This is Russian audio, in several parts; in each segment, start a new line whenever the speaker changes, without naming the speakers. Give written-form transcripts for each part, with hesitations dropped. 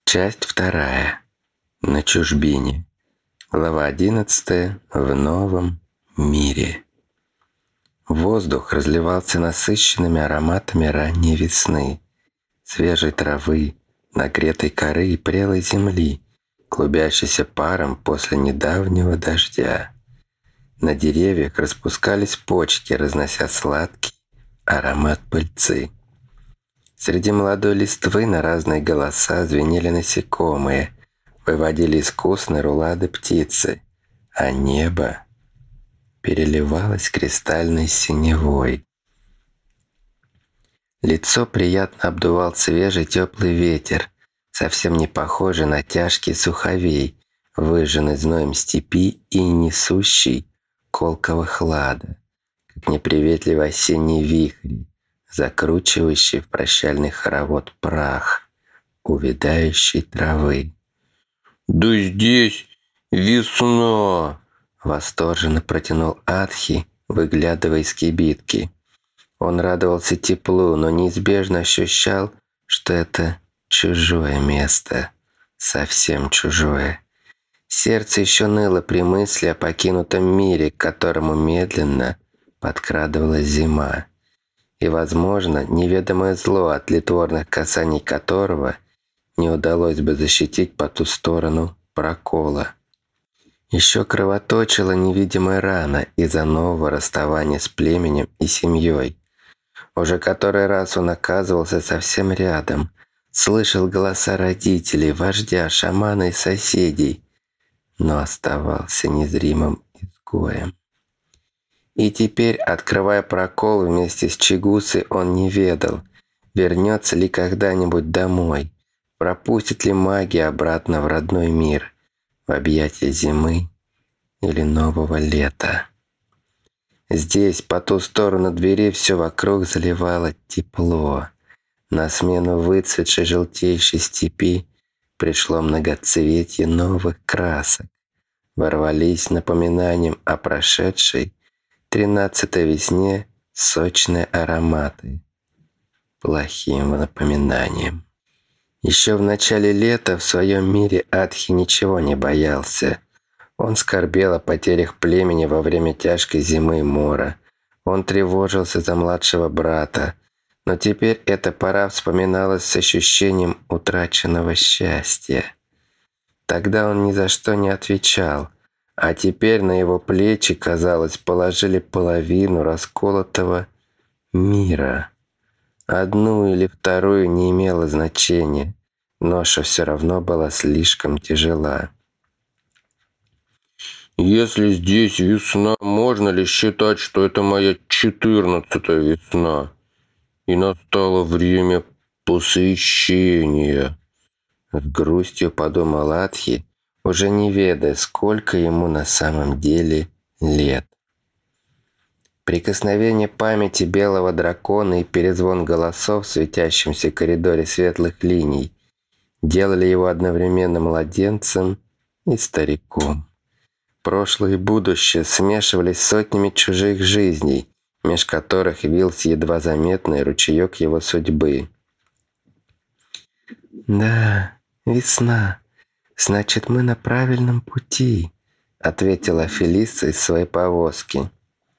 Часть 2. На чужбине. Глава 11. В новом мире. Воздух разливался насыщенными ароматами ранней весны, свежей травы, нагретой коры и прелой земли, клубящейся паром после недавнего дождя. На деревьях распускались почки, разнося сладкий аромат пыльцы. Среди молодой листвы на разные голоса звенели насекомые, выводили искусные рулады птицы, а небо переливалось кристальной синевой. Лицо приятно обдувал свежий теплый ветер, совсем не похожий на тяжкий суховей, выжженный зноем степи и несущий колкого хлада, как неприветливый осенний вихрь, закручивающий в прощальный хоровод прах увядающей травы. «Да здесь весна!» — восторженно протянул Атхи, выглядывая из кибитки. Он радовался теплу, но неизбежно ощущал, что это чужое место, совсем чужое. Сердце еще ныло при мысли о покинутом мире, к которому медленно подкрадывалась зима. И, возможно, неведомое зло, от тлетворных касаний которого не удалось бы защитить по ту сторону прокола. Еще кровоточила невидимая рана из-за нового расставания с племенем и семьей. Уже который раз он оказывался совсем рядом, слышал голоса родителей, вождя, шамана и соседей, но оставался незримым изгоем. И теперь, открывая прокол вместе с Чигусой, он не ведал, вернется ли когда-нибудь домой, пропустит ли магия обратно в родной мир, в объятия зимы или нового лета. Здесь, по ту сторону двери, все вокруг заливало тепло. На смену выцветшей желтеющей степи пришло многоцветие новых красок. Ворвались напоминанием о прошедшей 13-й весне сочные ароматы, плохим напоминанием. Еще в начале лета в своем мире Атхи ничего не боялся. Он скорбел о потерях племени во время тяжкой зимы и мора. Он тревожился за младшего брата, но теперь эта пора вспоминалась с ощущением утраченного счастья. Тогда он ни за что не отвечал, а теперь на его плечи, казалось, положили половину расколотого мира. Одну или вторую не имело значения, ноша все равно была слишком тяжела.
Если здесь весна, можно ли считать, что это моя 14-я весна? И настало время посвящения.
С грустью подумал Атхи, уже не ведая, сколько ему на самом деле лет. Прикосновение памяти белого дракона и перезвон голосов в светящемся коридоре светлых линий делали его одновременно младенцем и стариком. Прошлое и будущее смешивались с сотнями чужих жизней, меж которых вился едва заметный ручеек его судьбы. «Да, весна. Значит, мы на правильном пути», — ответила Фелиса из своей повозки.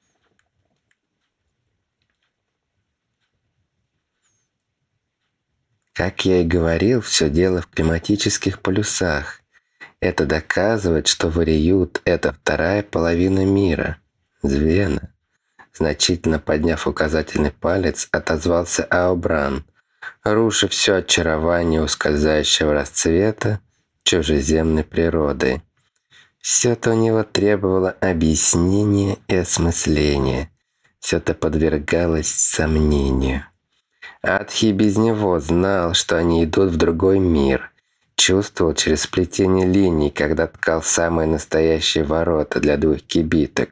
Как я и говорил, все дело в климатических полюсах. Это доказывает, что Вариют — это вторая половина мира. Звена. Значительно подняв указательный палец, отозвался Аобран, рушив все очарование ускользающего расцвета чужеземной природы. Все-то у него требовало объяснения и осмысления. Все-то подвергалось сомнению. Атхи без него знал, что они идут в другой мир. Чувствовал через сплетение линий, когда ткал самые настоящие ворота для двух кибиток.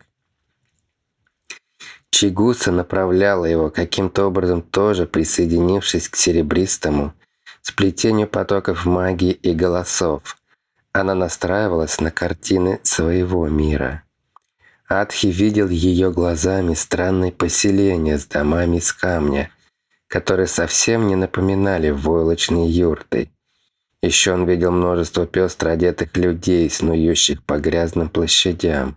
Чигуса направляла его каким-то образом, тоже присоединившись к серебристому сплетению потоков магии и голосов. Она настраивалась на картины своего мира. Атхи видел ее глазами странные поселения с домами из камня, которые совсем не напоминали войлочные юрты. Еще он видел множество пестро одетых людей, снующих по грязным площадям.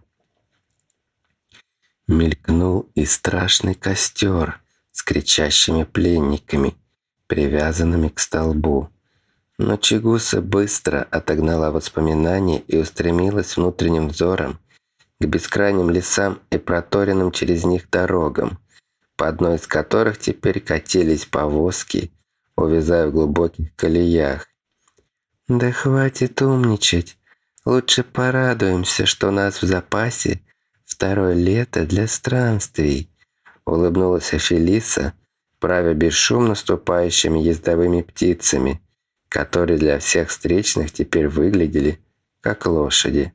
Мелькнул и страшный костер с кричащими пленниками, привязанными к столбу. Но Чигуса быстро отогнала воспоминания и устремилась внутренним взором к бескрайним лесам и проторенным через них дорогам, по одной из которых теперь катились повозки, увязая в глубоких колеях. «Да хватит умничать. Лучше порадуемся, что у нас в запасе второе лето для странствий», — улыбнулась Афелиса, правя бесшумно ступающими ездовыми птицами, которые для всех встречных теперь выглядели как лошади.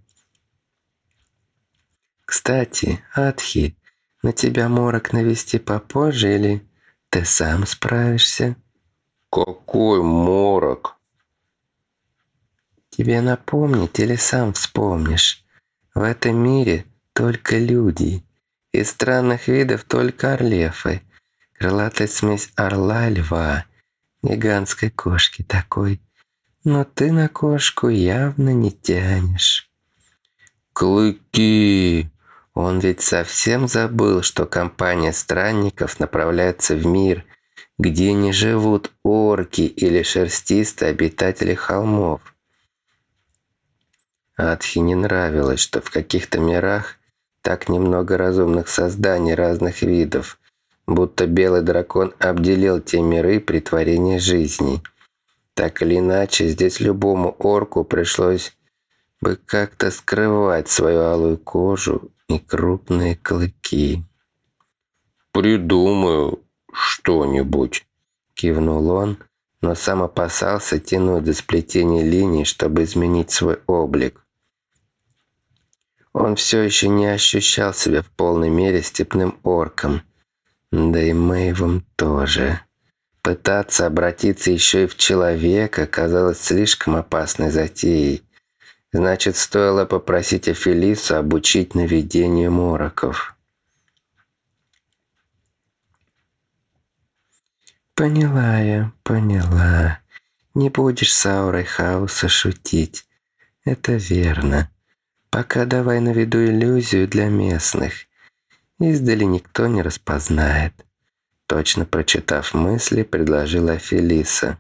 «Кстати, Атхи, на тебя морок навести попозже или ты сам справишься?»
Какой морок?
«Тебе напомнить или сам вспомнишь? В этом мире только люди. Из странных видов только орлефы. Крылатая смесь орла и льва. Гигантской кошки такой. Но ты на кошку явно не тянешь».
Клыки!
Он ведь совсем забыл, что компания странников направляется в мир, где не живут орки или шерстистые обитатели холмов. Атхи не нравилось, что в каких-то мирах так немного разумных созданий разных видов, будто белый дракон обделил те миры при творении жизни. Так или иначе, здесь любому орку пришлось бы как-то скрывать свою алую кожу и крупные клыки.
Придумаю что-нибудь.
Кивнул он, но сам опасался тянуть до сплетения линий, чтобы изменить свой облик. Он все еще не ощущал себя в полной мере степным орком. Да и Мэйвом тоже. Пытаться обратиться еще и в человека казалось слишком опасной затеей. Значит, стоило попросить Афелису обучить наведению мороков. «Поняла я, поняла. Не будешь с аурой хаоса шутить. Это верно. Пока давай наведу иллюзию для местных. Издали никто не распознает». Точно прочитав мысли, предложила Афелиса.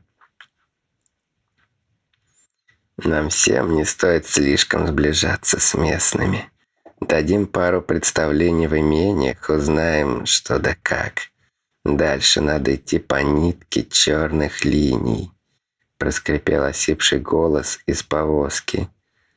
«Нам всем не стоит слишком сближаться с местными. Дадим пару представлений в имениях, узнаем, что да как. Дальше надо идти по нитке черных линий», — проскрипел осипший голос из повозки.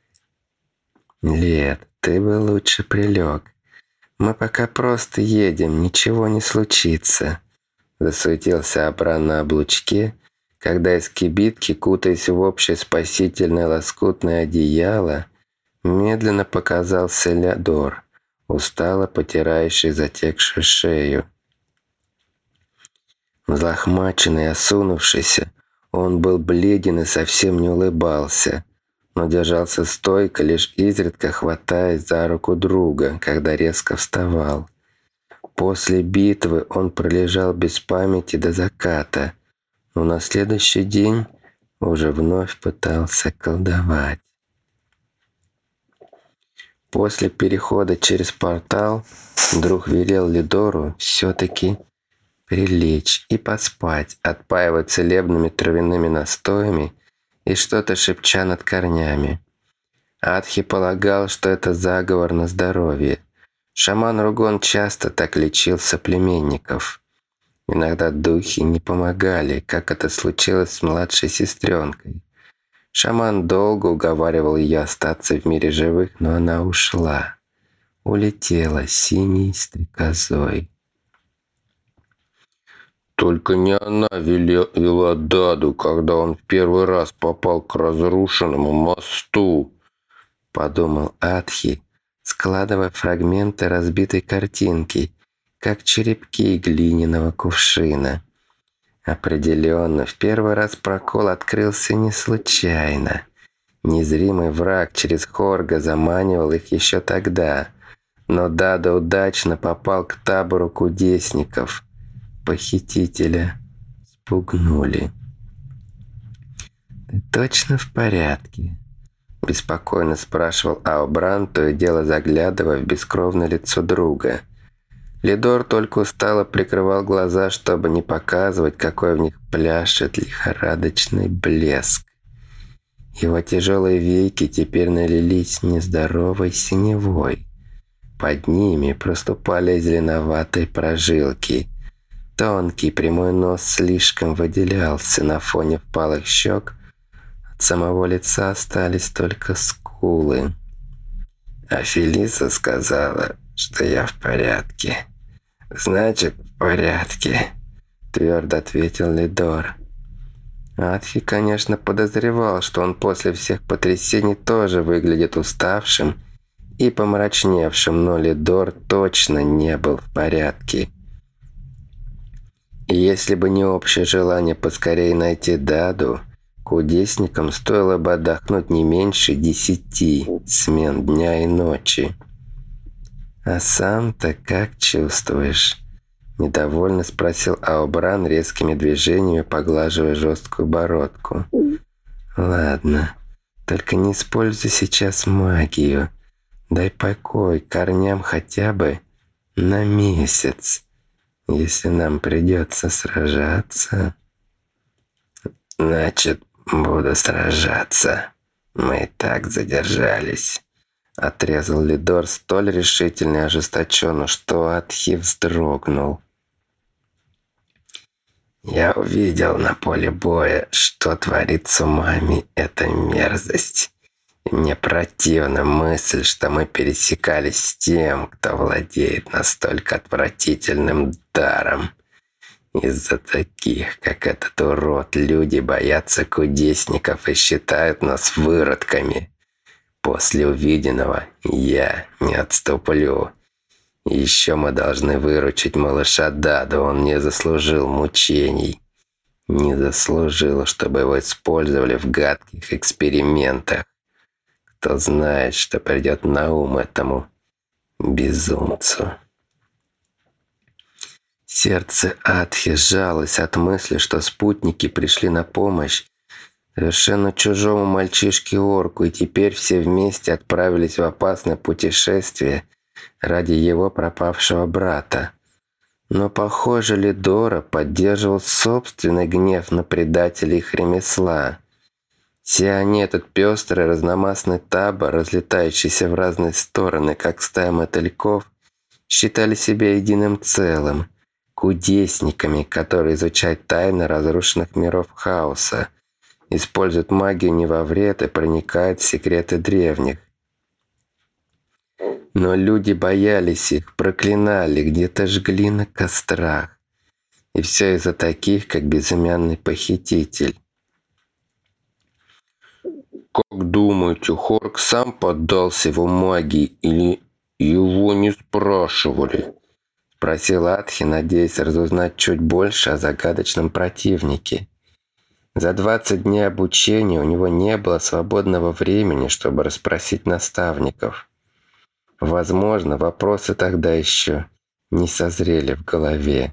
«Лет, ты бы лучше прилег. Мы пока просто едем, ничего не случится», — засуетился Абран на облучке, когда из кибитки, кутаясь в общее спасительное лоскутное одеяло, медленно показался Леодор, устало потирающий затекшую шею. Взлохмаченный и осунувшийся, он был бледен и совсем не улыбался, но держался стойко, лишь изредка хватаясь за руку друга, когда резко вставал. После битвы он пролежал без памяти до заката, но на следующий день уже вновь пытался колдовать. После перехода через портал друг велел Лидору все-таки прилечь и поспать, отпаивая целебными травяными настоями и что-то шепча над корнями. Атхи полагал, что это заговор на здоровье. Шаман Ругон часто так лечил соплеменников. Иногда духи не помогали, как это случилось с младшей сестренкой. Шаман долго уговаривал ее остаться в мире живых, но она ушла. Улетела синей стрекозой.
Только не она вела Даду, когда он в первый раз попал к разрушенному мосту,
подумал Атхи, складывая фрагменты разбитой картинки, как черепки глиняного кувшина. Определенно, в первый раз прокол открылся не случайно. Незримый враг через Хорга заманивал их еще тогда, но Дада удачно попал к табору кудесников. Похитителя спугнули. «Ты точно в порядке?» – беспокойно спрашивал Аобран, то и дело заглядывая в бескровное лицо друга. Лидор только устало прикрывал глаза, чтобы не показывать, какой в них пляшет лихорадочный блеск. Его тяжелые веки теперь налились нездоровой синевой. Под ними проступали зеленоватые прожилки. Тонкий прямой нос слишком выделялся на фоне впалых щек. От самого лица остались только скулы. А Фелиса сказала, что я в порядке. «Значит, в порядке», — твердо ответил Лидор. Атхи, конечно, подозревал, что он после всех потрясений тоже выглядит уставшим и помрачневшим, но Лидор точно не был в порядке. И если бы не общее желание поскорее найти Даду, кудесникам стоило бы отдохнуть не меньше 10 смен дня и ночи. «А сам-то как чувствуешь?» – недовольно спросил Аобран, резкими движениями поглаживая жесткую бородку. «Ладно, только не используй сейчас магию. Дай покой корням хотя бы на месяц. Если нам придется сражаться...» «Значит, буду сражаться. Мы и так задержались», — отрезал Лидор столь решительно и ожесточенно, что Атхи вздрогнул. «Я увидел на поле боя, что творит с умами эта мерзость. И мне противна мысль, что мы пересекались с тем, кто владеет настолько отвратительным даром. Из-за таких, как этот урод, люди боятся кудесников и считают нас выродками. После увиденного я не отступлю. Еще мы должны выручить малыша Даду, он не заслужил мучений. Не заслужил, чтобы его использовали в гадких экспериментах. Кто знает, что придет на ум этому безумцу». Сердце Атхи сжалось от мысли, что спутники пришли на помощь совершенно чужому мальчишке-орку, и теперь все вместе отправились в опасное путешествие ради его пропавшего брата. Но, похоже, Лидора поддерживал собственный гнев на предателей их ремесла. Все они, этот пестрый разномастный табор, разлетающийся в разные стороны, как стая мотыльков, считали себя единым целым, кудесниками, которые изучают тайны разрушенных миров хаоса, используют магию не во вред и проникают в секреты древних. Но люди боялись их, проклинали, где-то жгли на кострах. И все из-за таких, как безымянный похититель.
Как думаете, Хорк сам поддался его магии или его не спрашивали?
Спросил Атхи, надеясь разузнать чуть больше о загадочном противнике. За 20 дней обучения у него не было свободного времени, чтобы расспросить наставников. Возможно, вопросы тогда еще не созрели в голове.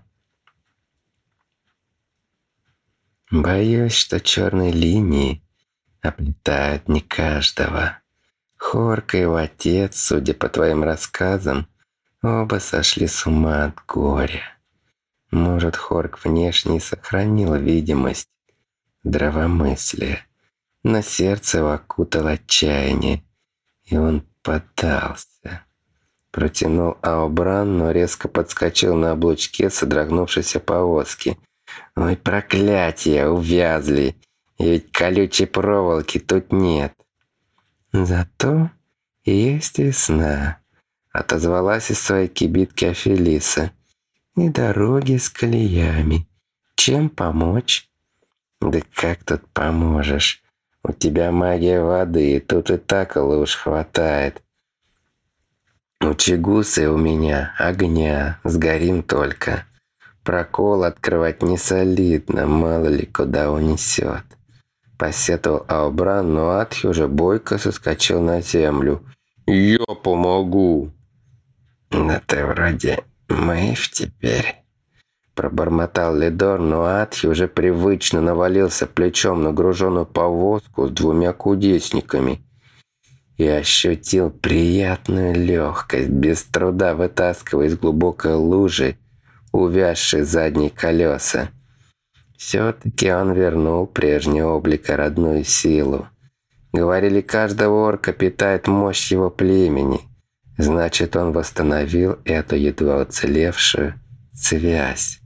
«Боюсь, что черные линии оплетают не каждого. Хорк и его отец, судя по твоим рассказам, оба сошли с ума от горя. Может, Хорк внешне сохранил видимость здравомыслия, но сердце его окутало отчаяние, и он поддался». Протянул Аобран, но резко подскочил на облучке содрогнувшейся повозки. «Ой, проклятие, увязли! И ведь колючей проволоки тут нет». «Зато есть весна», — отозвалась из своей кибитки Афелиса. «И дороги с колеями. Чем помочь?» «Да как тут поможешь? У тебя магия воды, и тут и так луж хватает. У Чигуса и у меня огня, сгорим только. Прокол открывать не солидно, мало ли куда унесет». Посетовал Аобран, но Атхи уже бойко соскочил на землю.
«Я помогу».
«Да ты вроде Мэйв теперь», Пробормотал Лидор, но Атхи уже привычно навалился плечом на груженную повозку с 2 кудесниками и ощутил приятную легкость, без труда вытаскивая из глубокой лужи увязшие задние колеса. Все-таки он вернул прежний облик и родную силу. Говорили, каждого орка питает мощь его племени. Значит, он восстановил эту едва уцелевшую связь.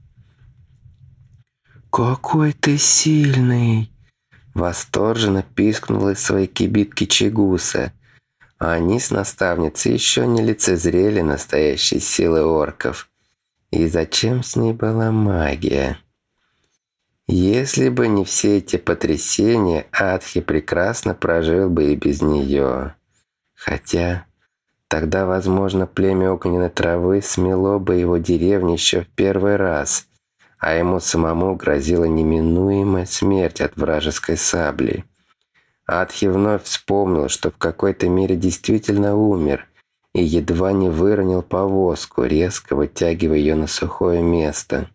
«Какой ты сильный!» Восторженно пискнула из своей кибитки Чигуса. А они с наставницей еще не лицезрели настоящей силы орков. И зачем с ней была магия? Если бы не все эти потрясения, Атхи прекрасно прожил бы и без нее. Хотя тогда, возможно, племя огненной травы смело бы его деревню еще в первый раз, а ему самому грозила неминуемая смерть от вражеской сабли. Атхи вновь вспомнил, что в какой-то мере действительно умер, и едва не выронил повозку, резко вытягивая ее на сухое место.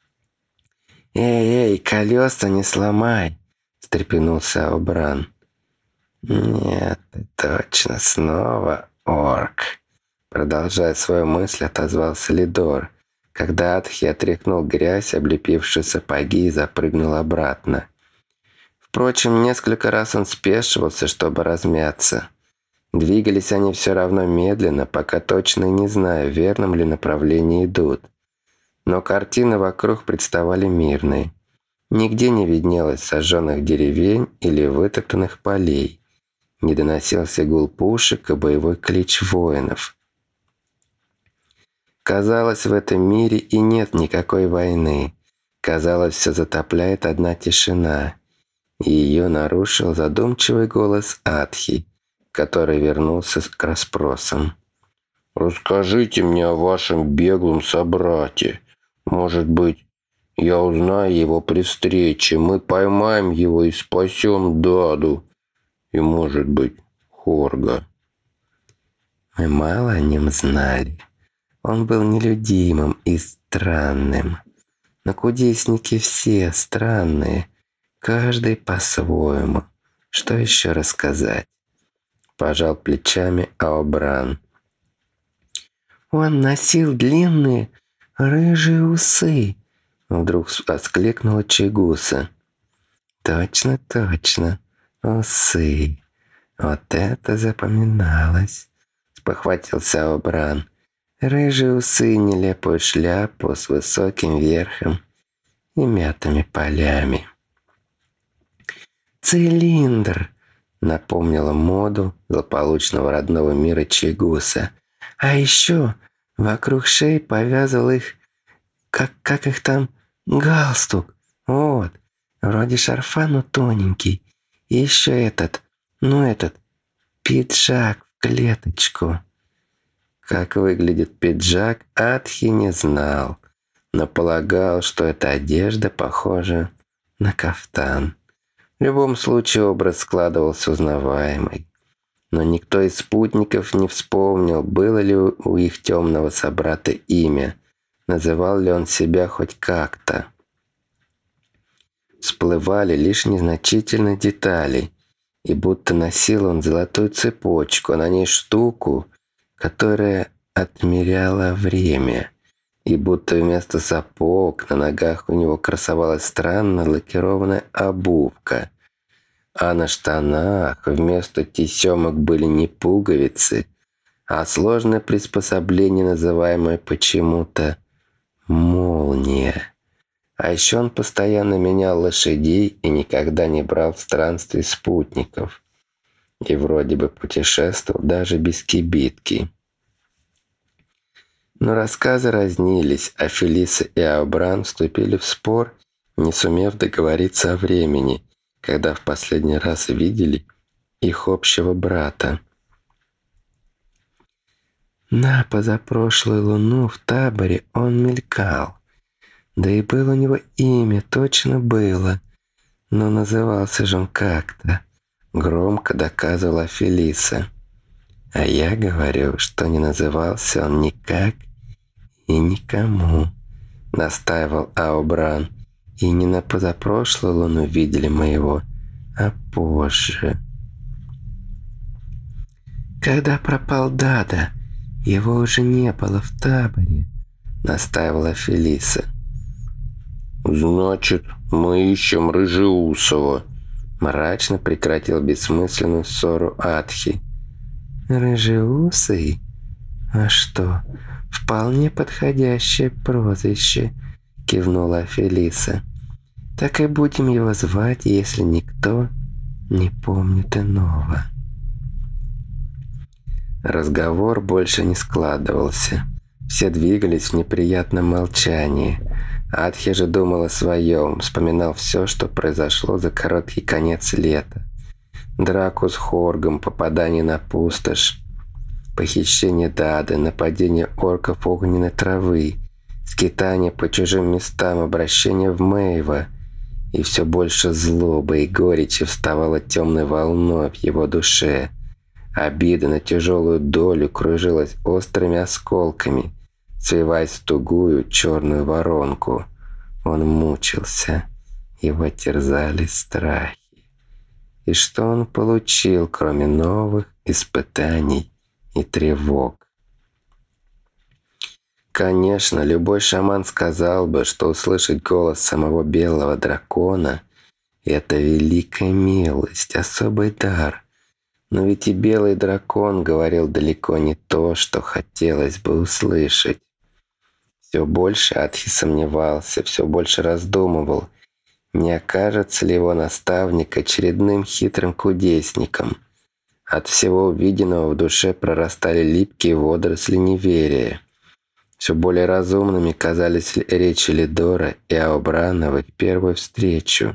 «Эй, колеса не сломай!» — встрепенулся Аобран. «Нет, ты точно снова орк!» Продолжая свою мысль, отозвался Лидор, когда Атхи отряхнул грязь, облепившую сапоги, и запрыгнул обратно. Впрочем, несколько раз он спешивался, чтобы размяться. Двигались они все равно медленно, пока точно не зная, в верном ли направлении идут. Но картины вокруг представали мирные. Нигде не виднелось сожженных деревень или вытоптанных полей. Не доносился гул пушек и боевой клич воинов. Казалось, в этом мире и нет никакой войны. Казалось, все затопляет одна тишина. И ее нарушил задумчивый голос Атхи, который вернулся к расспросам.
«Расскажите мне о вашем беглом собрате. Может быть, я узнаю его при встрече. Мы поймаем его и спасем Даду. И, может быть, Хорга».
Мы мало о нем знали. Он был нелюдимым и странным. Но кудесники все странные, каждый по-своему. Что еще рассказать? Пожал плечами Аобран. Он носил длинные рыжие усы. Вдруг воскликнула Чигуса. Точно, усы. Вот это запоминалось. Спохватился Аобран. Рыжие усы, нелепую шляпу с высоким верхом и мятыми полями. «Цилиндр!» — напомнила моду злополучного родного мира Чигуса. «А еще вокруг шеи повязал их, как их там, галстук. Вот, вроде шарфа, но тоненький. И еще этот пиджак в клеточку». Как выглядит пиджак, Атхи не знал, но полагал, что эта одежда похожа на кафтан. В любом случае образ складывался узнаваемый. Но никто из спутников не вспомнил, было ли у их темного собрата имя, называл ли он себя хоть как-то. Всплывали лишь незначительные детали, и будто носил он золотую цепочку, а на ней штуку, которая отмеряла время, и будто вместо сапог на ногах у него красовалась странно лакированная обувка, а на штанах вместо тесемок были не пуговицы, а сложное приспособление, называемое почему-то молния. А еще он постоянно менял лошадей и никогда не брал в странстве спутников. И вроде бы путешествовал даже без кибитки. Но рассказы разнились, а Фелиса и Аобран вступили в спор, не сумев договориться о времени, когда в последний раз видели их общего брата. На позапрошлую луну в таборе он мелькал. Да и было у него имя, точно было. Но назывался же он как-то. Громко доказывала Фелиса. А я говорю, что не назывался он никак и никому. — настаивал Аобран. «И не на позапрошлую луну видели мы его, а позже». «Когда пропал Дада, его уже не было в таборе», — настаивала Фелиса.
«Значит, мы ищем Рыжеусова», —
мрачно прекратил бессмысленную ссору Атхи. «Рыжеусый? А что, вполне подходящее прозвище», — кивнула Фелиса. «Так и будем его звать, если никто не помнит иного». Разговор больше не складывался. Все двигались в неприятном молчании. Атхи же думал о своем, вспоминал все, что произошло за короткий конец лета. Драку с Хоргом, попадание на пустошь, похищение Дады, нападение орков огненной травы, скитание по чужим местам, обращение в Мэйва. И все больше злобы и горечи вставало темной волной в его душе. Обида на тяжелую долю кружилась острыми осколками, свиваясь в тугую черную воронку. Он мучился, его терзали страхи. И что он получил, кроме новых испытаний и тревог? Конечно, любой шаман сказал бы, что услышать голос самого белого дракона — это великая милость, особый дар. Но ведь и белый дракон говорил далеко не то, что хотелось бы услышать. Все больше Атхи сомневался, все больше раздумывал, не окажется ли его наставник очередным хитрым кудесником. От всего увиденного в душе прорастали липкие водоросли неверия. Все более разумными казались речи Лидора и Аобрана в их первую встречу.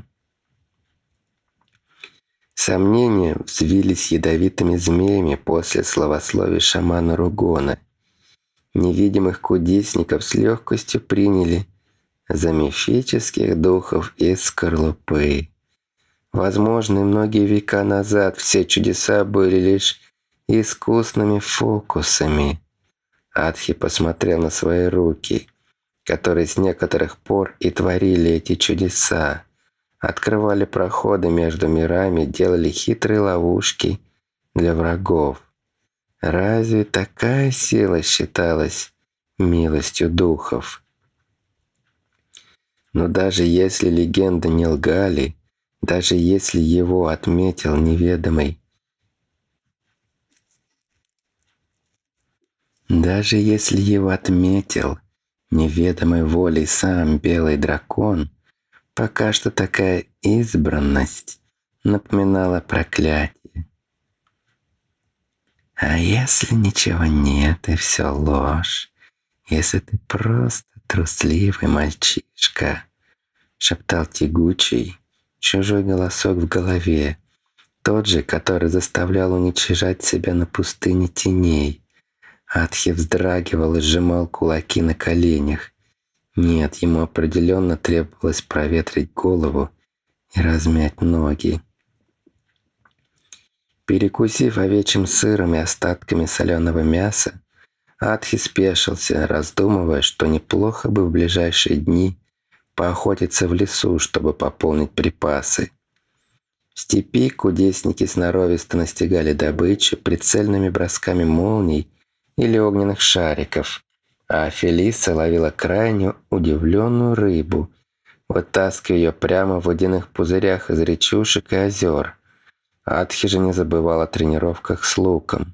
Сомнения взвились ядовитыми змеями после словословий шамана Ругона. Невидимых кудесников с легкостью приняли за мифических духов из скорлупы. Возможно, и многие века назад все чудеса были лишь искусными фокусами. Атхи посмотрел на свои руки, которые с некоторых пор и творили эти чудеса. Открывали проходы между мирами, делали хитрые ловушки для врагов. Разве такая сила считалась милостью духов? Но даже если легенды не лгали, даже если его отметил неведомый, волей сам белый дракон, пока что такая избранность напоминала проклятие. «А если ничего нет и все ложь? Если ты просто трусливый мальчишка?» — шептал тягучий, чужой голосок в голове, тот же, который заставлял уничижать себя на пустыне теней. Атхи вздрагивал и сжимал кулаки на коленях. Нет, ему определенно требовалось проветрить голову и размять ноги. Перекусив овечьим сыром и остатками соленого мяса, Атхи спешился, раздумывая, что неплохо бы в ближайшие дни поохотиться в лесу, чтобы пополнить припасы. В степи кудесники сноровисто настигали добычу прицельными бросками молний или огненных шариков, а Фелиса ловила крайне удивленную рыбу, вытаскивая ее прямо в водяных пузырях из речушек и озер. Атхи же не забывал о тренировках с луком.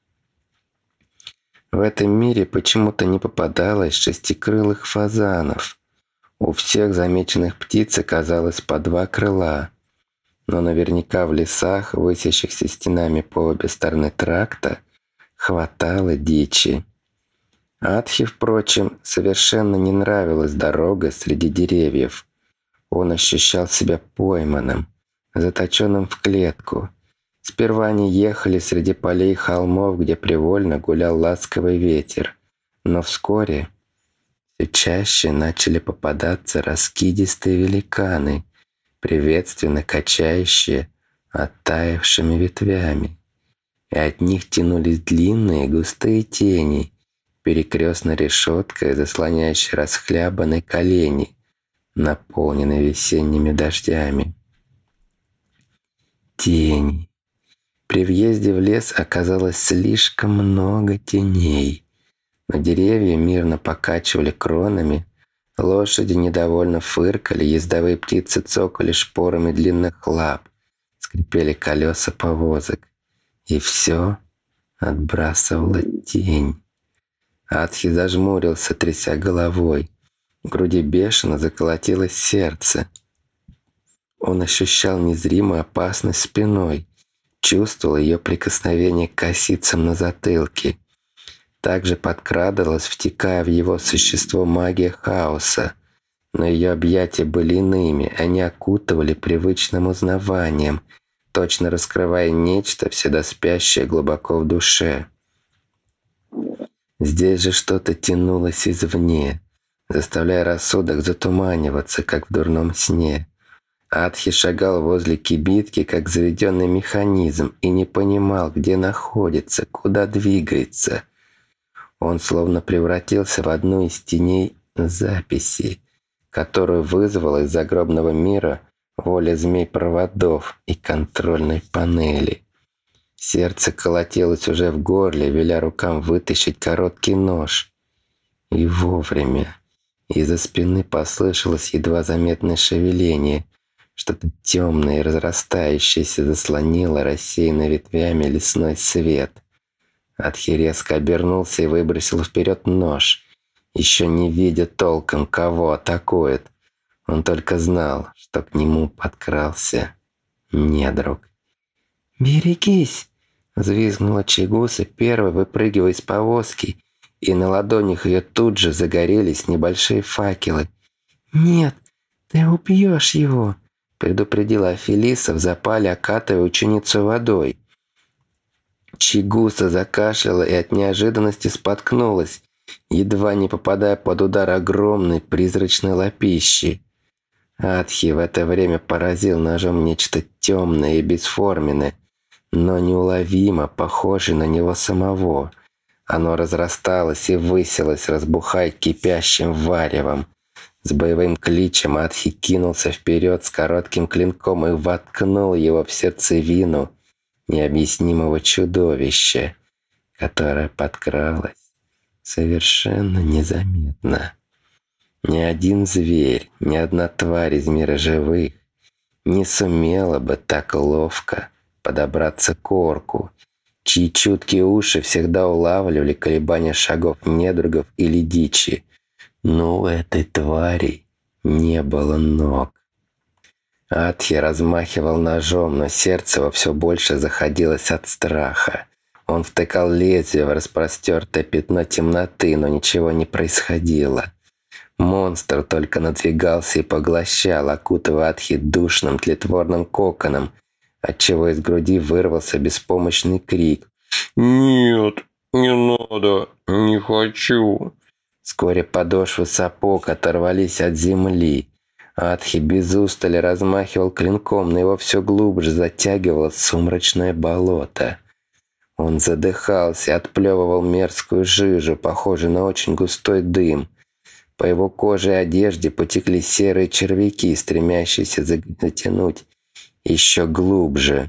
В этом мире почему-то не попадалось шестикрылых фазанов. У всех замеченных птиц оказалось по 2 крыла. Но наверняка в лесах, высящихся стенами по обе стороны тракта, хватало дичи. Атхи, впрочем, совершенно не нравилась дорога среди деревьев. Он ощущал себя пойманным, заточенным в клетку. Сперва они ехали среди полей и холмов, где привольно гулял ласковый ветер. Но вскоре все чаще начали попадаться раскидистые великаны, приветственно качающие оттаившими ветвями. И от них тянулись длинные густые тени, перекрестной решеткой, заслоняющей расхлябанные колени, наполненные весенними дождями. Тени. При въезде в лес оказалось слишком много теней. Но деревья мирно покачивали кронами, лошади недовольно фыркали, ездовые птицы цокали шпорами длинных лап, скрипели колеса повозок. И все отбрасывало тень. Атхи зажмурился, тряся головой. В груди бешено заколотилось сердце. Он ощущал незримую опасность спиной, чувствовал ее прикосновение к косицам на затылке. Также подкрадывалась, втекая в его существо магия хаоса. Но ее объятия были иными, они окутывали привычным узнаванием, точно раскрывая нечто, всегда спящее глубоко в душе. Здесь же что-то тянулось извне, заставляя рассудок затуманиваться, как в дурном сне. Атхи шагал возле кибитки, как заведенный механизм, и не понимал, где находится, куда двигается. Он словно превратился в одну из теней записи, которую вызвала из загробного мира воля змей-проводов и контрольной панели. Сердце колотилось уже в горле, веля рукам вытащить короткий нож. И вовремя. Из-за спины послышалось едва заметное шевеление. Что-то темное и разрастающееся заслонило рассеянно ветвями лесной свет. Атхи резко обернулся и выбросил вперед нож, еще не видя толком, кого атакует. Он только знал, что к нему подкрался недруг. «Берегись!» — взвизгнула Чигуса, первой выпрыгивая из повозки, и на ладонях ее тут же загорелись небольшие факелы. «Нет, ты убьешь его!» — предупредила Афелиса в запале, окатывая ученицу водой. Чигуса закашляла и от неожиданности споткнулась, едва не попадая под удар огромной призрачной лапищи. Атхи в это время поразил ножом нечто темное и бесформенное, но неуловимо похожее на него самого. Оно разрасталось и высилось, разбухая кипящим варевом. С боевым кличем Атхи кинулся вперед с коротким клинком и воткнул его в сердцевину необъяснимого чудовища, которое подкралось совершенно незаметно. Ни один зверь, ни одна тварь из мира живых не сумела бы так ловко подобраться к орку, чьи чуткие уши всегда улавливали колебания шагов недругов или дичи. Но у этой твари не было ног. Атхи размахивал ножом, но сердце его все больше заходилось от страха. Он втыкал лезвие в распростертое пятно темноты, но ничего не происходило. Монстр только надвигался и поглощал, окутывая Атхи душным тлетворным коконом, отчего из груди вырвался беспомощный крик. «Нет, не надо, не хочу!» Вскоре подошвы сапог оторвались от земли. Атхи без устали размахивал клинком, но его все глубже затягивало сумрачное болото. Он задыхался, отплевывал мерзкую жижу, похожую на очень густой дым. По его коже и одежде потекли серые червяки, стремящиеся затянуть еще глубже.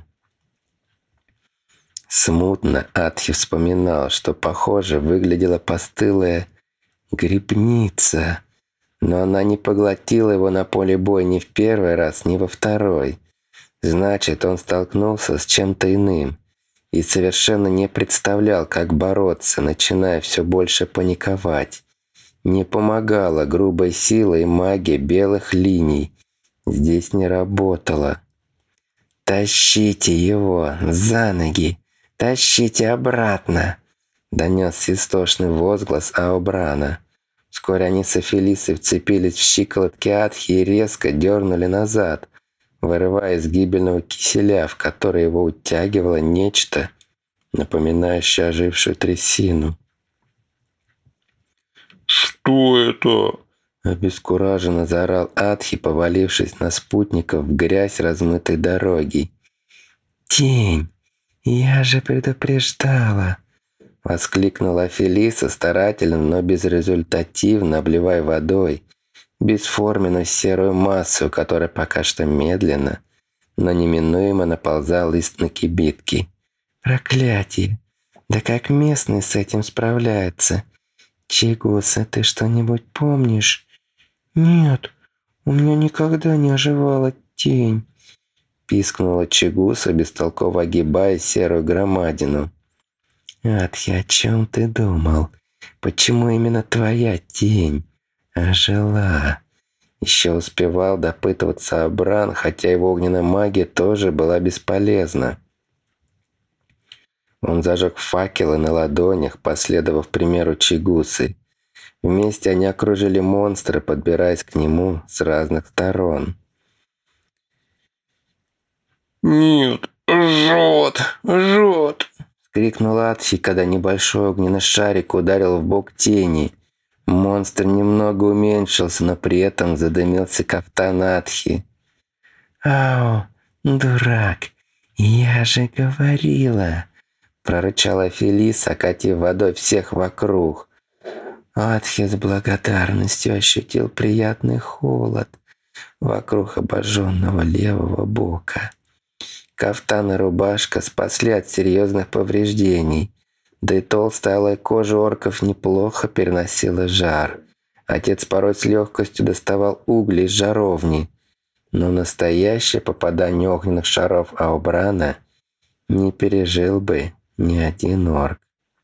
Смутно Атхи вспоминал, что, похоже, выглядела постылая грибница, но она не поглотила его на поле боя ни в первый раз, ни во второй. Значит, он столкнулся с чем-то иным и совершенно не представлял, как бороться, начиная все больше паниковать. Не помогала грубая сила и магия белых линий. Здесь не работала. «Тащите его за ноги! Тащите обратно!» — донесся истошный возглас Аобрана. Вскоре они с Афелисой вцепились в щиколотки Атхи и резко дернули назад, вырывая из гибельного киселя, в который его утягивало нечто, напоминающее ожившую трясину. «Что это?» — обескураженно заорал Атхи, повалившись на спутников в грязь размытой дороги. «Тень! Я же предупреждала!» Воскликнула Фелиса, старательно, но безрезультативно обливая водой бесформенную серую массу, которая пока что медленно, но неминуемо наползал на кибитки. «Проклятие! Да как местные с этим справляются? Чигуса, ты что-нибудь помнишь?» «Нет, у меня никогда не оживала тень», — пискнула Чигуса, бестолково огибая серую громадину. «Атхи, о чем ты думал? Почему именно твоя тень ожила?» Еще успевал допытываться Абран, хотя его огненная магия тоже была бесполезна. Он зажег факелы на ладонях, последовав примеру Чигусы. Вместе они окружили монстра, подбираясь к нему с разных сторон.
«Нет, жжет, жжет!»
— крикнул Атхи, когда небольшой огненный шарик ударил в бок тени. Монстр немного уменьшился, но при этом задымился кафтан Атхи. «Ау, дурак, я же говорила!» — прорычала Фелиса, окатив водой всех вокруг. Атхи с благодарностью ощутил приятный холод вокруг обожженного левого бока. Кафтан и рубашка спасли от серьезных повреждений, да и толстая алая кожа орков неплохо переносила жар. Отец порой с легкостью доставал угли из жаровни, но настоящее попадание огненных шаров Аубрана не пережил бы ни один орк.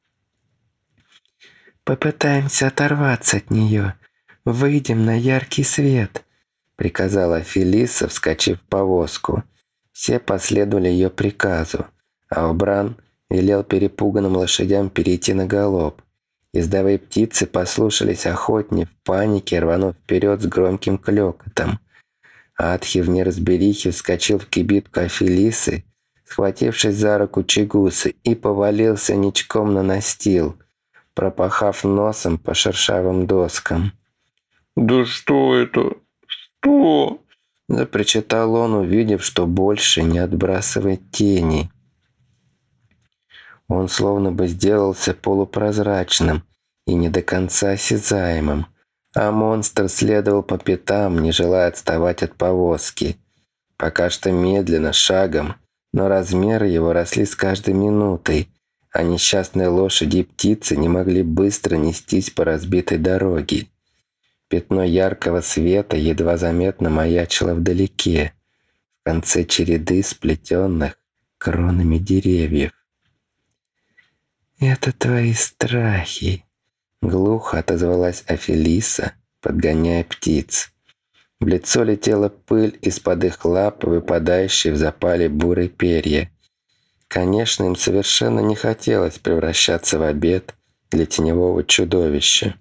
«Попытаемся оторваться от нее. Выйдем на яркий свет», — приказала Фелиса, вскочив в повозку. Все последовали ее приказу, а Обран велел перепуганным лошадям перейти на галоп. Ездовые птицы послушались охотни в панике, рванув вперед с громким клёкотом. Атхи в неразберихе вскочил в кибитку Афелисы, схватившись за руку Чигусы, и повалился ничком на настил, пропахав носом по шершавым доскам.
«Да что это? Что?»
— запричитал он, увидев, что больше не отбрасывает тени. Он словно бы сделался полупрозрачным и не до конца осязаемым, а монстр следовал по пятам, не желая отставать от повозки. Пока что медленно, шагом, но размеры его росли с каждой минутой, а несчастные лошади и птицы не могли быстро нестись по разбитой дороге. Пятно яркого света едва заметно маячило вдалеке, в конце череды сплетенных кронами деревьев. «Это твои страхи», — глухо отозвалась Афелиса, подгоняя птиц. В лицо летела пыль из-под их лап, выпадающие в запале бурые перья. Конечно, им совершенно не хотелось превращаться в обед для теневого чудовища.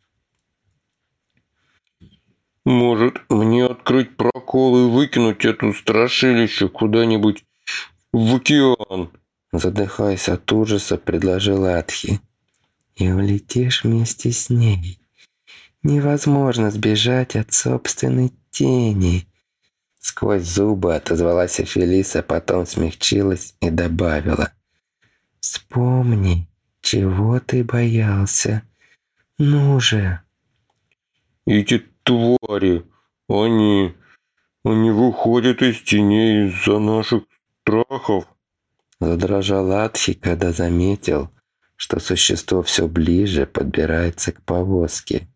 «Может, мне открыть прокол и выкинуть эту страшилище куда-нибудь в океан?»
Задыхаясь от ужаса, предложил Атхи. «И улетишь вместе с ней. Невозможно сбежать от собственной тени». Сквозь зубы отозвалась Афелиса, потом смягчилась и добавила. «Вспомни, чего ты боялся. Ну же!»
«Эти твари, они выходят из теней из-за наших страхов».
Задрожал Атхи, когда заметил, что существо все ближе подбирается к повозке.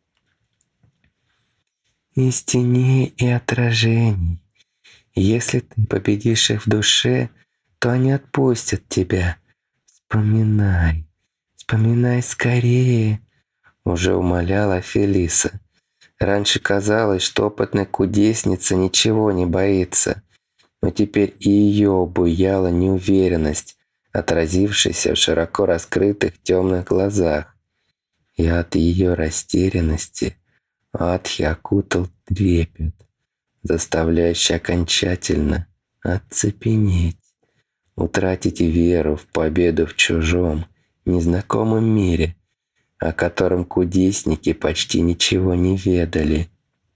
«Из теней и отражений. Если ты победишь их в душе, то они отпустят тебя. Вспоминай, вспоминай скорее», — уже умоляла Фелиса. Раньше казалось, что опытная кудесница ничего не боится, но теперь и ее буяла неуверенность, отразившаяся в широко раскрытых темных глазах. И от ее растерянности Атхи окутал трепет, заставляющий окончательно оцепенеть, утратить веру в победу в чужом, незнакомом мире, о котором кудесники почти ничего не ведали.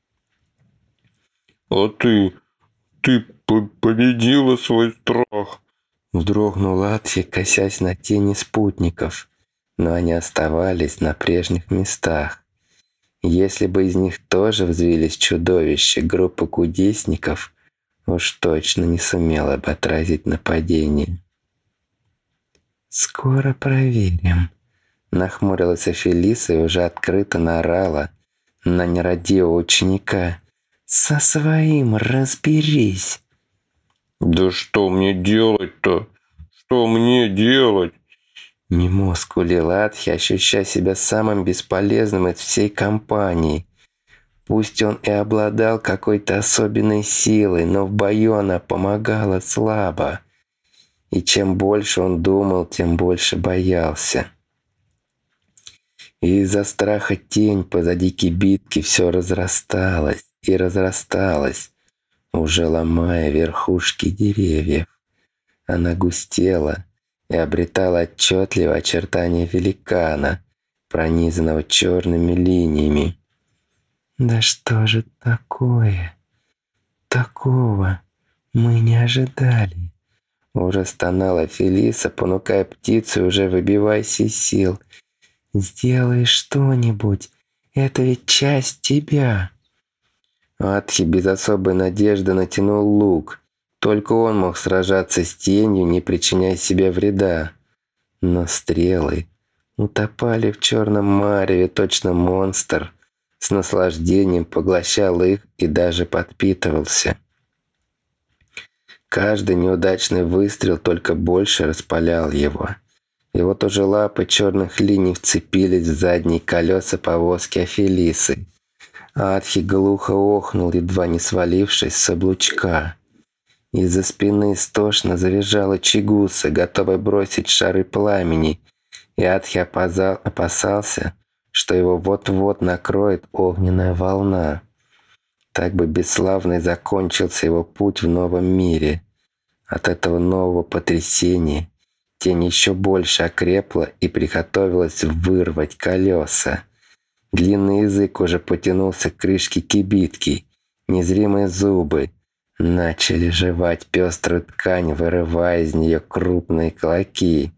«А ты победила свой страх?»
Вздрогнул Атхи, косясь на тени спутников. но они оставались на прежних местах. Если бы из них тоже взвились чудовища, группа кудесников уж точно не сумела бы отразить нападение. «Скоро проверим», — нахмурилась Фелиса и уже открыто наорала на нерадивого ученика. «Со своим разберись!»
«Да что мне делать-то? Что мне делать?»
Немо скулил Атхи, ощущая себя самым бесполезным из всей компании. Пусть он и обладал какой-то особенной силой, но в бою она помогала слабо. И чем больше он думал, тем больше боялся. И из-за страха тень позади кибитки все разрасталась и разрасталась, уже ломая верхушки деревьев. Она густела и обретала отчетливое очертание великана, пронизанного черными линиями. «Да что же такое? Такого мы не ожидали!» Уже стонала Фелиса, понукая птицу, уже выбиваясь из сил. «Сделай что-нибудь, это ведь часть тебя!» Атхи без особой надежды натянул лук. Только он мог сражаться с тенью, не причиняя себе вреда. Но стрелы утопали в черном мареве, точно монстр. С наслаждением поглощал их и даже подпитывался. Каждый неудачный выстрел только больше распалял его. И вот уже лапы черных линий вцепились в задние колеса повозки Афелисы. Атхи глухо охнул, едва не свалившись с облучка. Из-за спины истошно завизжала Чигуса, готовая бросить шары пламени, и Атхи опасался, что его вот-вот накроет огненная волна. Так бы бесславно и закончился его путь в новом мире. От этого нового потрясения тень еще больше окрепла и приготовилась вырвать колеса. Длинный язык уже потянулся к крышке кибитки. Незримые зубы начали жевать пеструю ткань, вырывая из нее крупные клоки.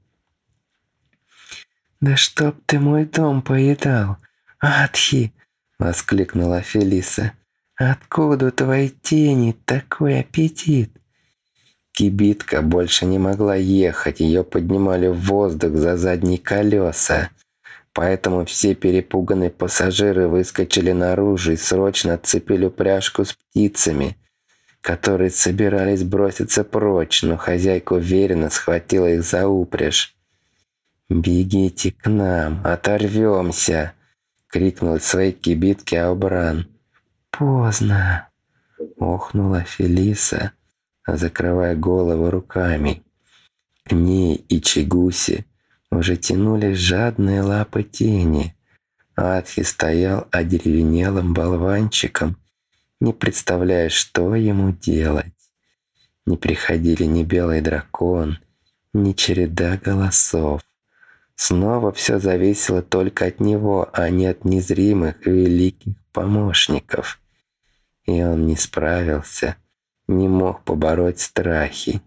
«Да чтоб ты мой дом поедал, Атхи!» — воскликнула Фелиса. «Откуда у твоей тени такой аппетит?» Кибитка больше не могла ехать, ее поднимали в воздух за задние колеса. Поэтому все перепуганные пассажиры выскочили наружу и срочно отцепили упряжку с птицами, которые собирались броситься прочь, но хозяйка уверенно схватила их за упряжь. «Бегите к нам, оторвемся!» — крикнул из своей кибитки Аубран. «Поздно!» — охнула Фелиса, закрывая голову руками. К ней и Чигусе уже тянулись жадные лапы тени. Атхи стоял одеревенелым болванчиком, не представляя, что ему делать. Не приходили ни белый дракон, ни череда голосов. Снова все зависело только от него, а не от незримых великих помощников. И он не справился, не мог побороть страхи.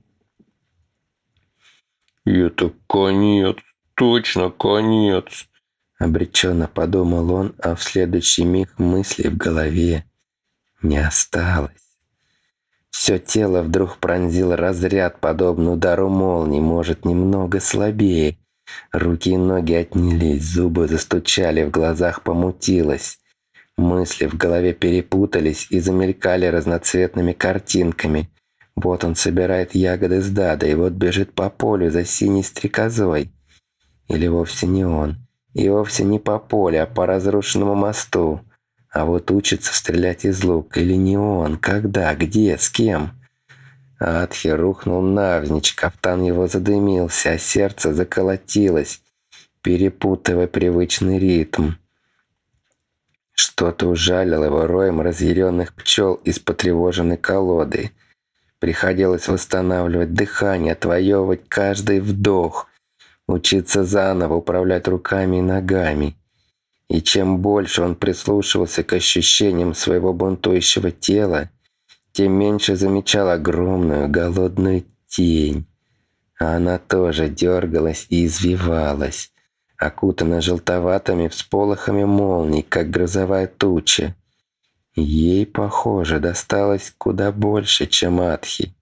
«Это конец, точно конец!»
Обреченно подумал он, а в следующий миг мысли в голове не осталось. Все тело вдруг пронзил разряд, подобно удару молнии, может, немного слабее. Руки и ноги отнялись, зубы застучали, в глазах помутилось. Мысли в голове перепутались и замелькали разноцветными картинками. Вот он собирает ягоды с Дада, и вот бежит по полю за синей стрекозой. Или вовсе не он. И вовсе не по полю, а по разрушенному мосту. А вот учится стрелять из лука. Или не он? Когда? Где? С кем? Атхи рухнул навзничь, кафтан его задымился, а сердце заколотилось, перепутывая привычный ритм. Что-то ужалило его роем разъяренных пчел из потревоженной колоды. Приходилось восстанавливать дыхание, отвоевывать каждый вдох, учиться заново управлять руками и ногами. И чем больше он прислушивался к ощущениям своего бунтующего тела, тем меньше замечал огромную голодную тень. А она тоже дергалась и извивалась. окутана желтоватыми всполохами молний, как грозовая туча. Ей, похоже, досталось куда больше, чем Атхи.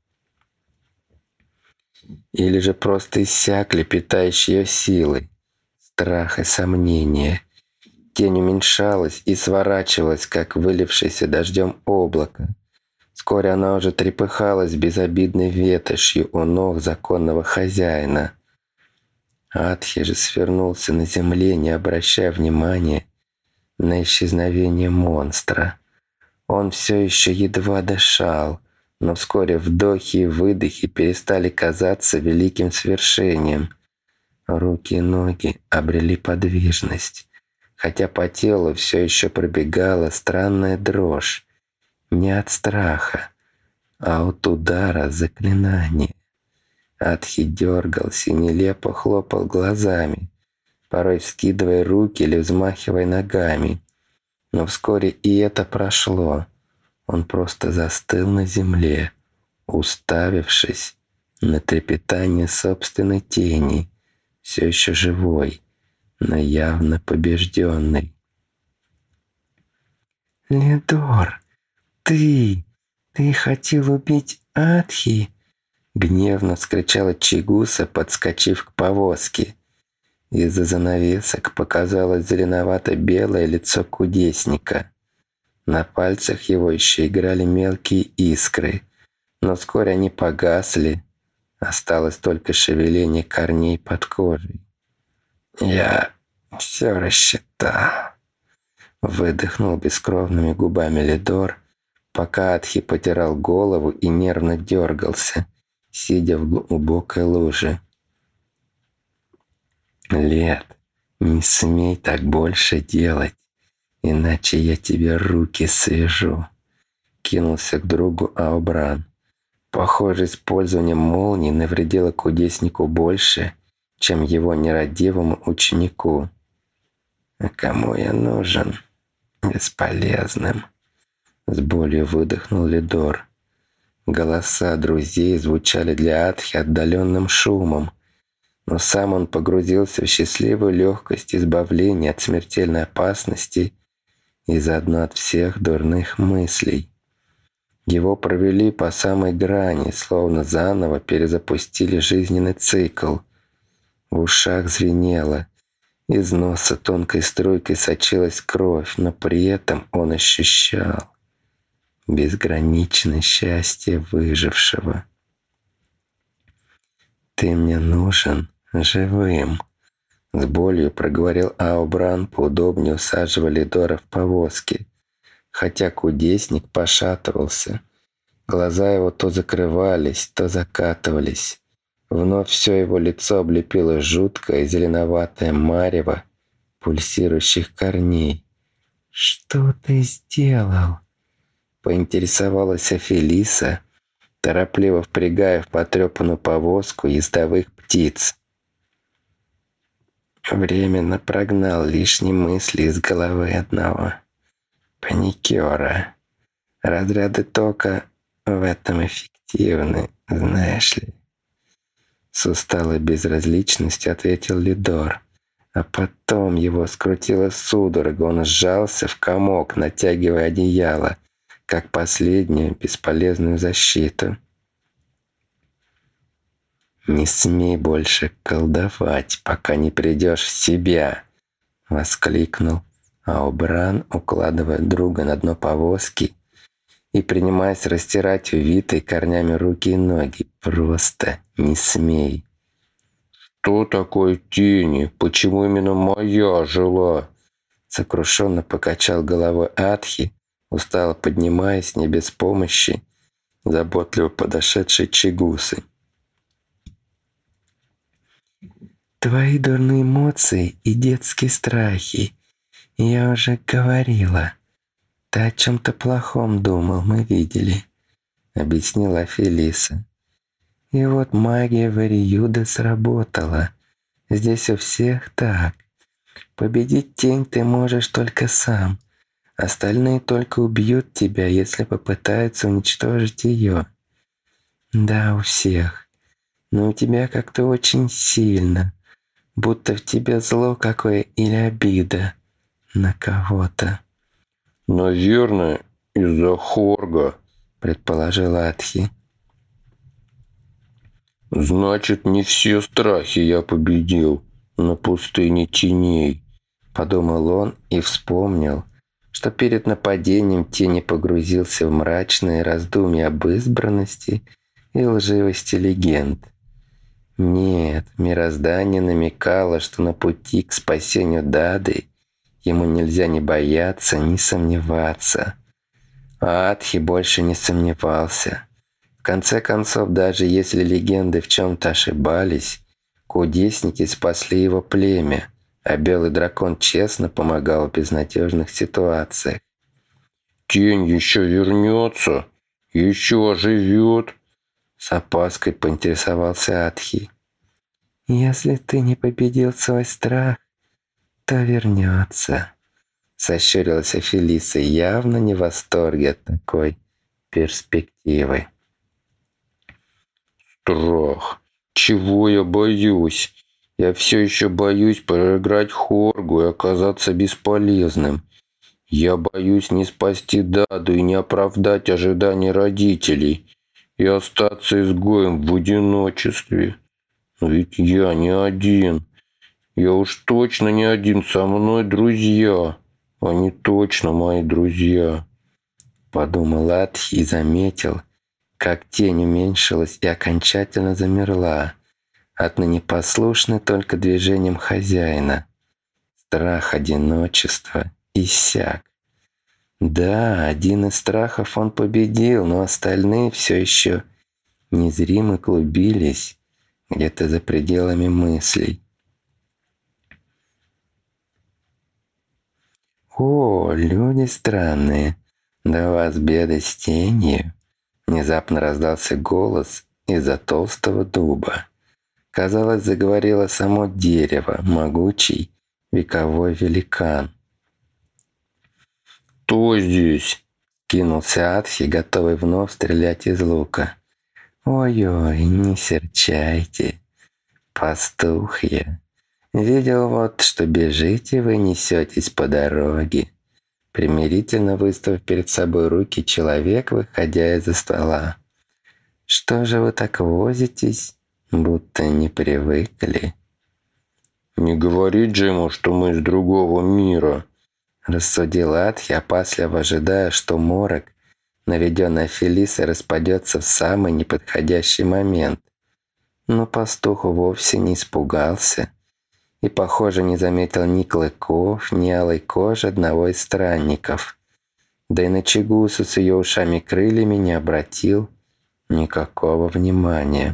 Или же просто иссякли питающие ее силы, страх и сомнения. Тень уменьшалась и сворачивалась, как вылившееся дождем облако. Вскоре она уже трепыхалась безобидной ветошью у ног законного хозяина. Атхи же свернулся на земле, не обращая внимания на исчезновение монстра. Он все еще едва дышал, но вскоре вдохи и выдохи перестали казаться великим свершением. Руки и ноги обрели подвижность, хотя по телу все еще пробегала странная дрожь, не от страха, а от удара заклинания. Атхи дергался и нелепо хлопал глазами, порой вскидывая руки или взмахивая ногами. Но вскоре и это прошло. Он просто застыл на земле, уставившись на трепетание собственной тени, все еще живой, но явно побежденный. «Лидор, ты хотел убить Атхи?» Гневно вскричала Чигуса, подскочив к повозке. Из-за занавесок показалось зеленовато-белое лицо кудесника. На пальцах его еще играли мелкие искры, но вскоре они погасли. Осталось только шевеление корней под кожей. «Я все рассчитал», — выдохнул бескровными губами Лидор, пока Атхи потирал голову и нервно дергался, сидя в глубокой луже. «Лед, не смей так больше делать, иначе я тебе руки свяжу», — кинулся к другу Аобран. Похоже, использование молнии навредило кудеснику больше, чем его нерадивому ученику. «А кому я нужен? Бесполезным», — с болью выдохнул Лидор. Голоса друзей звучали для Атхи отдаленным шумом, но сам он погрузился в счастливую легкость избавления от смертельной опасности и заодно от всех дурных мыслей. Его провели по самой грани, словно заново перезапустили жизненный цикл. В ушах звенело, из носа тонкой струйкой сочилась кровь, но при этом он ощущал безграничное счастье выжившего. «Ты мне нужен живым», — с болью проговорил Аобран, поудобнее усаживая Лидора в повозке, хотя кудесник пошатывался. Глаза его то закрывались, то закатывались. Вновь все его лицо облепило жуткое зеленоватое марево пульсирующих корней. «Что ты сделал?» — поинтересовалась Афелиса, торопливо впрягая в потрепанную повозку ездовых птиц. Временно прогнал лишние мысли из головы одного паникера. Разряды тока в этом эффективны, знаешь ли. С усталой безразличностью ответил Лидор, а потом его скрутила судорога, он сжался в комок, натягивая одеяло, как последнюю бесполезную защиту. «Не смей больше колдовать, пока не придешь в себя!» — воскликнул Аобран, укладывая друга на дно повозки и принимаясь растирать увитые корнями руки и ноги. «Просто не смей!»
«Что такое тени? Почему именно моя жила?»
Сокрушенно покачал головой Атхи, устало поднимаясь не без помощи заботливо подошедшей Чигусы. «Твои дурные эмоции и детские страхи. Я уже говорила. Ты о чем-то плохом думал, мы видели», — объяснила Фелиса. «И вот магия Вариюда сработала. Здесь у всех так. Победить тень ты можешь только сам. Остальные только убьют тебя, если попытаются уничтожить ее. Да, у всех. Но у тебя как-то очень сильно. будто в тебе зло какое или обида на кого-то.
Наверное, из-за Хорга,
Предположил Атхи.
Значит, не все страхи я победил на пустыне теней.
Подумал он и вспомнил, что перед нападением Тени погрузился в мрачные раздумья об избранности и лживости легенд. Нет, мироздание намекало, что на пути к спасению Дады ему нельзя ни бояться, ни сомневаться. А Атхи больше не сомневался. В конце концов, даже если легенды в чем-то ошибались, кудесники спасли его племя, а белый дракон честно помогал в безнадежных ситуациях.
Тень еще вернется, еще оживет.
С опаской поинтересовался Атхи. «Если ты не победил свой страх, то вернется», — сощурилась Фелиса, явно не в восторге от такой перспективы.
Страх. Чего я боюсь? Я все еще боюсь проиграть Хоргу и оказаться бесполезным. Я боюсь не спасти Даду и не оправдать ожиданий родителей и остаться изгоем в одиночестве. Но ведь я не один. Я уж точно не один, со мной друзья. Они точно мои друзья.
Подумал Атхи и заметил, как тень уменьшилась и окончательно замерла, отныне послушной только движением хозяина. Страх одиночества иссяк. Да, один из страхов он победил, но остальные все еще незримо клубились где-то за пределами мыслей. «О, люди странные, да у вас беды с тенью!» Внезапно раздался голос из-за толстого дуба. Казалось, заговорило само дерево, могучий вековой великан.
«Кто здесь?»
— кинулся Атхи, готовый вновь стрелять из лука. «Ой-ой, не серчайте, пастух я. Видел вот, что бежите вы, несетесь по дороге». Примирительно выставив перед собой руки, человек, выходя из-за стола. «Что же вы так возитесь, будто не привыкли?»
«Не говори Джему, что мы из другого мира»,
— рассудил Атхи, опасливо ожидая, что морок, наведенный Фелисой, распадется в самый неподходящий момент. Но пастух вовсе не испугался и, похоже, не заметил ни клыков, ни алой кожи одного из странников. Да и на Чигусу с ее ушами-крыльями не обратил никакого внимания.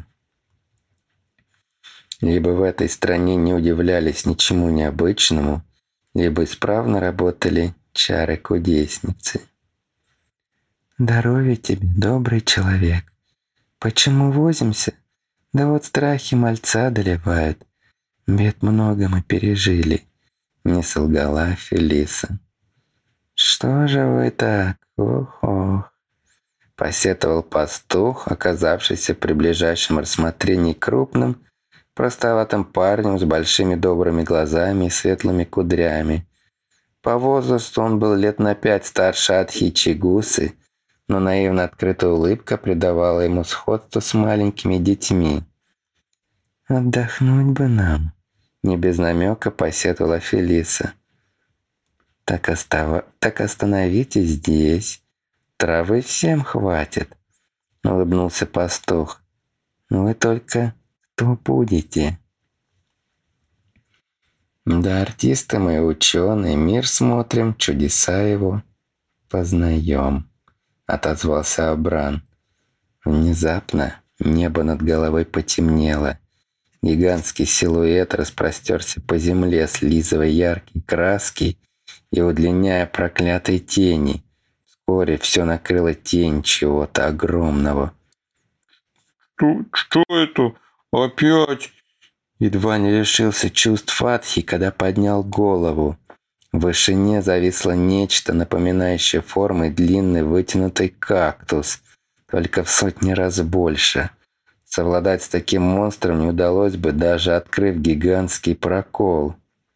Либо в этой стране не удивлялись ничему необычному, либо исправно работали чары кудесницы. «Здоровья тебе, добрый человек. Почему возимся? Да вот страхи мальца одолевают. Бед много мы пережили», — не солгала Фелиса. «Что же вы так? Ох-ох», — посетовал пастух, оказавшийся при ближайшем рассмотрении крупным, простоватым парнем с большими добрыми глазами и светлыми кудрями. По возрасту он был лет на 5 старше Атхи Чигусы, но наивно открытая улыбка придавала ему сходство с маленькими детьми. «Отдохнуть бы нам», — не без намека посетовала Фелиса. «Так остановитесь здесь. Травы всем хватит», — улыбнулся пастух. «Вы только кто будете?» «Да артисты мы ученые, мир смотрим, чудеса его познаем», — отозвался Абран. Внезапно небо над головой потемнело. Гигантский силуэт распростерся по земле, слизывая яркие краски и удлиняя проклятые тени. Вскоре все накрыло тень чего-то огромного.
«Что это? Опять?»
Едва не лишился чувств Атхи, когда поднял голову. В вышине зависло нечто, напоминающее формой длинный вытянутый кактус, только в сотни раз больше. С Совладать с таким монстром не удалось бы, даже открыв гигантский прокол.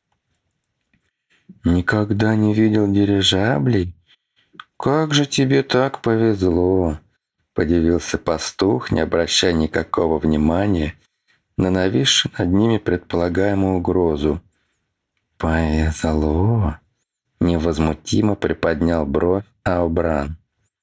«Никогда не видел дирижаблей? Как же тебе так повезло!» — подивился пастух, не обращая никакого внимания на нависшую над ними предполагаемую угрозу. «Повезло?» — невозмутимо приподнял бровь Аубран.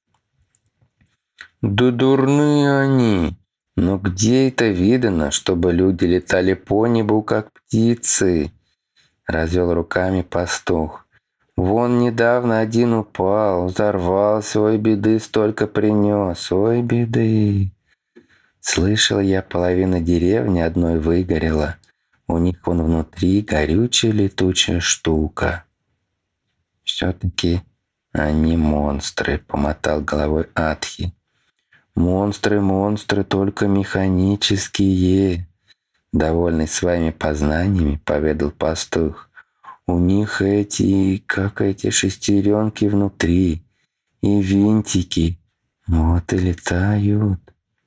«Да дурные они! Но где это видано, чтобы люди летали по небу, как птицы?» — развел руками пастух. «Вон недавно один упал, взорвался, ой, беды столько принес, ой, беды!» Слышал я, половина деревни одной выгорела. У них вон внутри горючая летучая штука. «Все-таки они монстры», — помотал головой Атхи. «Монстры, монстры, только механические», — довольный своими познаниями, поведал пастух. «У них эти шестеренки внутри и винтики, вот и летают».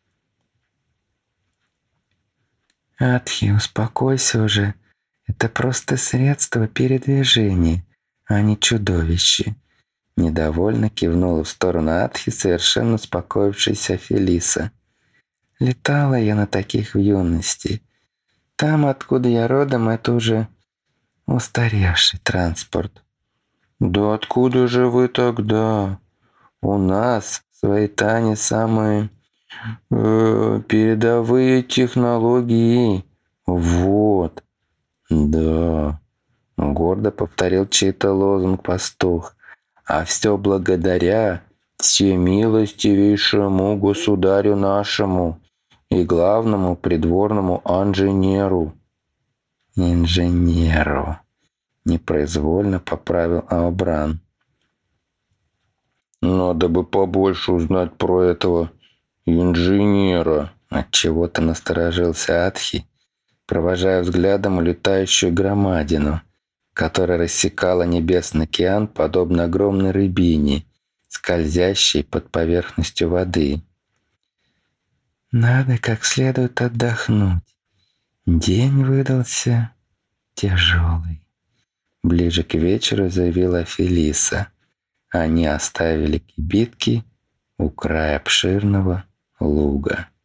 «Атхи, успокойся уже. Это просто средство передвижения, а не чудовище». Недовольно кивнула в сторону Атхи совершенно успокоившаяся Фелиса. «Летала я на таких в юности. Там, откуда я родом, это уже устаревший транспорт». «Да откуда же вы тогда? У нас в Своитане самые передовые технологии. Вот». «Да», — гордо повторил чей-то лозунг пастух. «А все благодаря всемилостивейшему государю нашему и главному придворному инженеру». «Инженеру», — непроизвольно поправил Аубран. «Надо бы побольше узнать про этого инженера», — отчего-то насторожился Атхи, провожая взглядом улетающую громадину, которая рассекала небесный океан, подобно огромной рыбине, скользящей под поверхностью воды. «Надо как следует отдохнуть. День выдался тяжелый», — ближе к вечеру заявила Фелиса. Они оставили кибитки у края обширного луга.